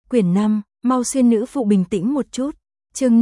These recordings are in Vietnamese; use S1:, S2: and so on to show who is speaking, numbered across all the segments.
S1: Quyển 5, mau xuyên nữ phụ bình tĩnh một chút. Chương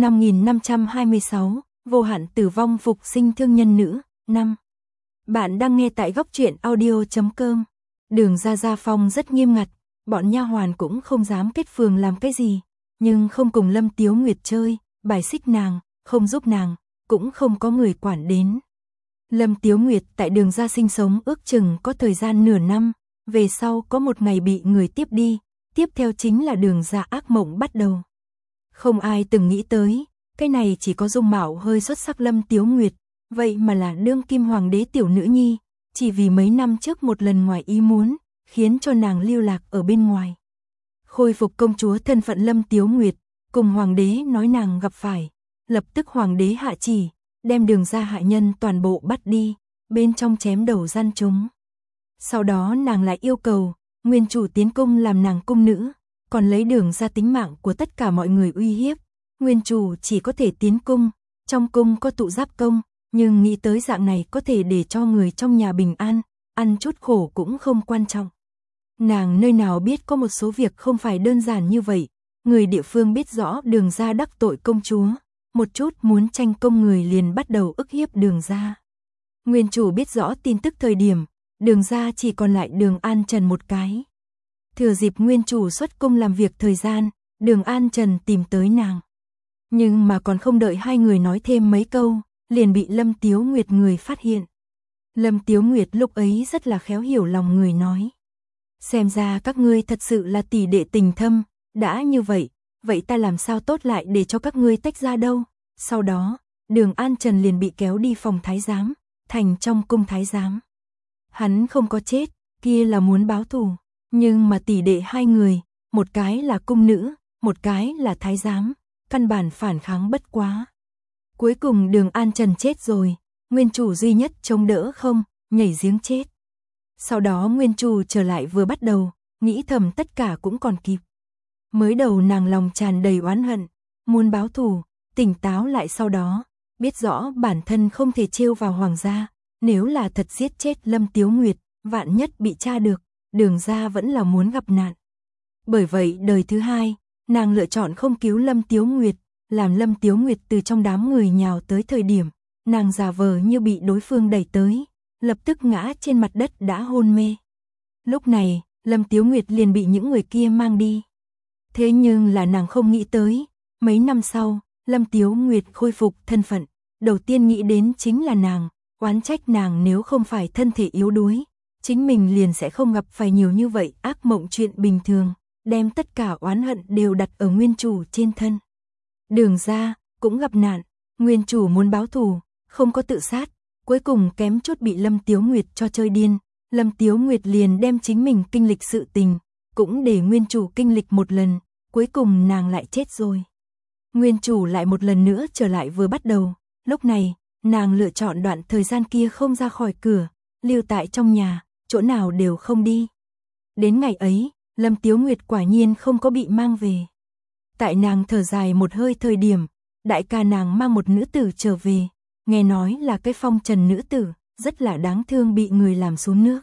S1: 5526, vô hạn tử vong phục sinh thương nhân nữ, 5. Bạn đang nghe tại góc truyện audio.com. Đường Gia Gia Phong rất nghiêm ngặt, bọn nha hoàn cũng không dám kết phường làm cái gì, nhưng không cùng Lâm Tiếu Nguyệt chơi, bài xích nàng, không giúp nàng, cũng không có người quản đến. Lâm Tiếu Nguyệt tại Đường Gia sinh sống ước chừng có thời gian nửa năm, về sau có một ngày bị người tiếp đi, tiếp theo chính là Đường Gia ác mộng bắt đầu. Không ai từng nghĩ tới, cái này chỉ có dung mạo hơi xuất sắc Lâm Tiếu Nguyệt, vậy mà là đương kim hoàng đế tiểu nữ nhi, chỉ vì mấy năm trước một lần ngoài ý muốn, khiến cho nàng lưu lạc ở bên ngoài. Khôi phục công chúa thân phận Lâm Tiếu Nguyệt, cùng hoàng đế nói nàng gặp phải, lập tức hoàng đế hạ chỉ, đem Đường Gia hạ nhân toàn bộ bắt đi, bên trong chém đầu gian chúng. Sau đó nàng lại yêu cầu, nguyên chủ tiến cung làm nàng cung nữ, còn lấy Đường Gia tính mạng của tất cả mọi người uy hiếp. Nguyên chủ chỉ có thể tiến cung, trong cung có tụ giáp công, nhưng nghĩ tới dạng này có thể để cho người trong nhà bình an, ăn chút khổ cũng không quan trọng. Nàng nơi nào biết có một số việc không phải đơn giản như vậy, người địa phương biết rõ Đường Gia đắc tội công chúa, một chút muốn tranh công người liền bắt đầu ức hiếp Đường Gia. Nguyên chủ biết rõ tin tức thời điểm, Đường Gia chỉ còn lại Đường An Trần một cái. Thừa dịp nguyên chủ xuất cung làm việc thời gian, Đường An Trần tìm tới nàng. Nhưng mà còn không đợi hai người nói thêm mấy câu, liền bị Lâm Tiếu Nguyệt người phát hiện. Lâm Tiếu Nguyệt lúc ấy rất là khéo hiểu lòng người nói. Xem ra các ngươi thật sự là tỷ đệ tình thâm, đã như vậy, vậy ta làm sao tốt lại để cho các ngươi tách ra đâu. Sau đó, Đường An Trần liền bị kéo đi phòng thái giám, thành trong cung thái giám. Hắn không có chết, kia là muốn báo thù, nhưng mà tỷ đệ hai người, một cái là cung nữ, một cái là thái giám, căn bản phản kháng bất quá. Cuối cùng Đường An Trần chết rồi, nguyên chủ duy nhất chống đỡ không, nhảy giếng chết. Sau đó nguyên chủ trở lại vừa bắt đầu, nghĩ thầm tất cả cũng còn kịp. Mới đầu nàng lòng tràn đầy oán hận, muốn báo thù, tỉnh táo lại sau đó, biết rõ bản thân không thể trêu vào hoàng gia, nếu là thật giết chết Lâm Tiếu Nguyệt, vạn nhất bị tra được, Đường Gia vẫn là muốn gặp nạn. Bởi vậy đời thứ hai, nàng lựa chọn không cứu Lâm Tiếu Nguyệt, làm Lâm Tiếu Nguyệt từ trong đám người nhào tới thời điểm, nàng giả vờ như bị đối phương đẩy tới, lập tức ngã trên mặt đất đã hôn mê. Lúc này, Lâm Tiếu Nguyệt liền bị những người kia mang đi. Thế nhưng là nàng không nghĩ tới, mấy năm sau, Lâm Tiếu Nguyệt khôi phục thân phận, đầu tiên nghĩ đến chính là nàng, oán trách nàng nếu không phải thân thể yếu đuối, chính mình liền sẽ không gặp phải nhiều như vậy ác mộng chuyện bình thường, đem tất cả oán hận đều đặt ở nguyên chủ trên thân. Đường Gia cũng gặp nạn, nguyên chủ muốn báo thù, không có tự sát, cuối cùng kém chút bị Lâm Tiếu Nguyệt cho chơi điên, Lâm Tiếu Nguyệt liền đem chính mình kinh lịch sự tình, cũng để nguyên chủ kinh lịch một lần, cuối cùng nàng lại chết rồi. Nguyên chủ lại một lần nữa trở lại vừa bắt đầu, lúc này, nàng lựa chọn đoạn thời gian kia không ra khỏi cửa, lưu tại trong nhà, chỗ nào đều không đi. Đến ngày ấy, Lâm Tiếu Nguyệt quả nhiên không có bị mang về. Tại nàng thở dài một hơi thời điểm, đại ca nàng mang một nữ tử trở về, nghe nói là cái phong trần nữ tử, rất là đáng thương bị người làm xuống nước.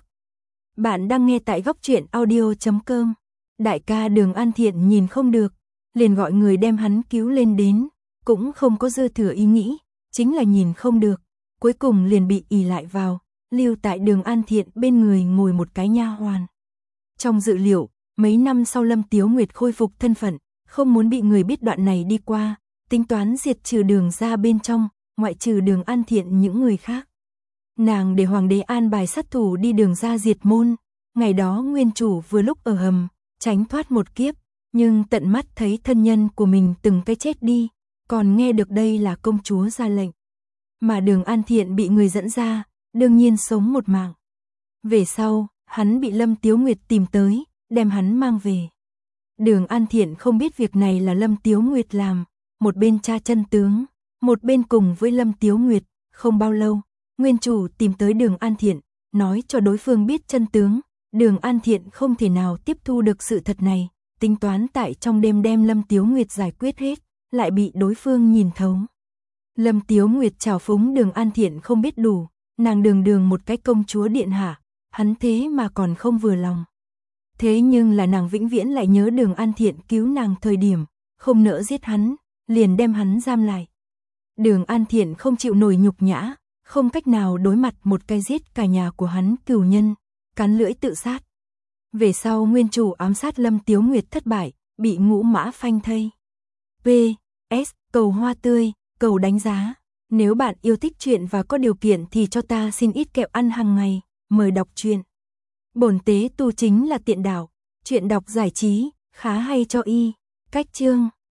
S1: Bạn đang nghe tại góc truyện audio.com. Đại ca Đường An Thiện nhìn không được, liền gọi người đem hắn cứu lên đến, cũng không có dư thừa ý nghĩ, chính là nhìn không được, cuối cùng liền bị ỷ lại vào, lưu tại Đường An Thiện bên người ngồi một cái nha hoàn. Trong dự liệu, mấy năm sau Lâm Tiếu Nguyệt khôi phục thân phận, không muốn bị người biết đoạn này đi qua, tính toán diệt trừ Đường Gia bên trong, ngoại trừ Đường An Thiện những người khác. Nàng để hoàng đế an bài sát thủ đi Đường Gia diệt môn, ngày đó nguyên chủ vừa lúc ở hầm, tránh thoát một kiếp, nhưng tận mắt thấy thân nhân của mình từng cái chết đi, còn nghe được đây là công chúa ra lệnh. Mà Đường An Thiện bị người dẫn ra, đương nhiên sống một mạng. Về sau, hắn bị Lâm Tiếu Nguyệt tìm tới, đem hắn mang về. Đường An Thiện không biết việc này là Lâm Tiếu Nguyệt làm, một bên tra chân tướng, một bên cùng với Lâm Tiếu Nguyệt, không bao lâu, nguyên chủ tìm tới Đường An Thiện, nói cho đối phương biết chân tướng. Đường An Thiện không thể nào tiếp thu được sự thật này, tính toán tại trong đêm đem Lâm Tiếu Nguyệt giải quyết hết, lại bị đối phương nhìn thấu. Lâm Tiếu Nguyệt trào phúng Đường An Thiện không biết đủ, nàng đường một cái công chúa điện hạ, hắn thế mà còn không vừa lòng. Thế nhưng là nàng vĩnh viễn lại nhớ Đường An Thiện cứu nàng thời điểm, không nỡ giết hắn, liền đem hắn giam lại. Đường An Thiện không chịu nổi nhục nhã, không cách nào đối mặt một cái giết cả nhà của hắn cừu nhân, cắn lưỡi tự sát. Về sau nguyên chủ ám sát Lâm Tiếu Nguyệt thất bại, bị Ngũ Mã phanh thây. PS, cầu hoa tươi, cầu đánh giá. Nếu bạn yêu thích truyện và có điều kiện thì cho ta xin ít kẹo ăn hàng ngày, mời đọc truyện. Bổn tế tu chính là tiện đạo, truyện đọc giải trí, khá hay cho y. Cách chương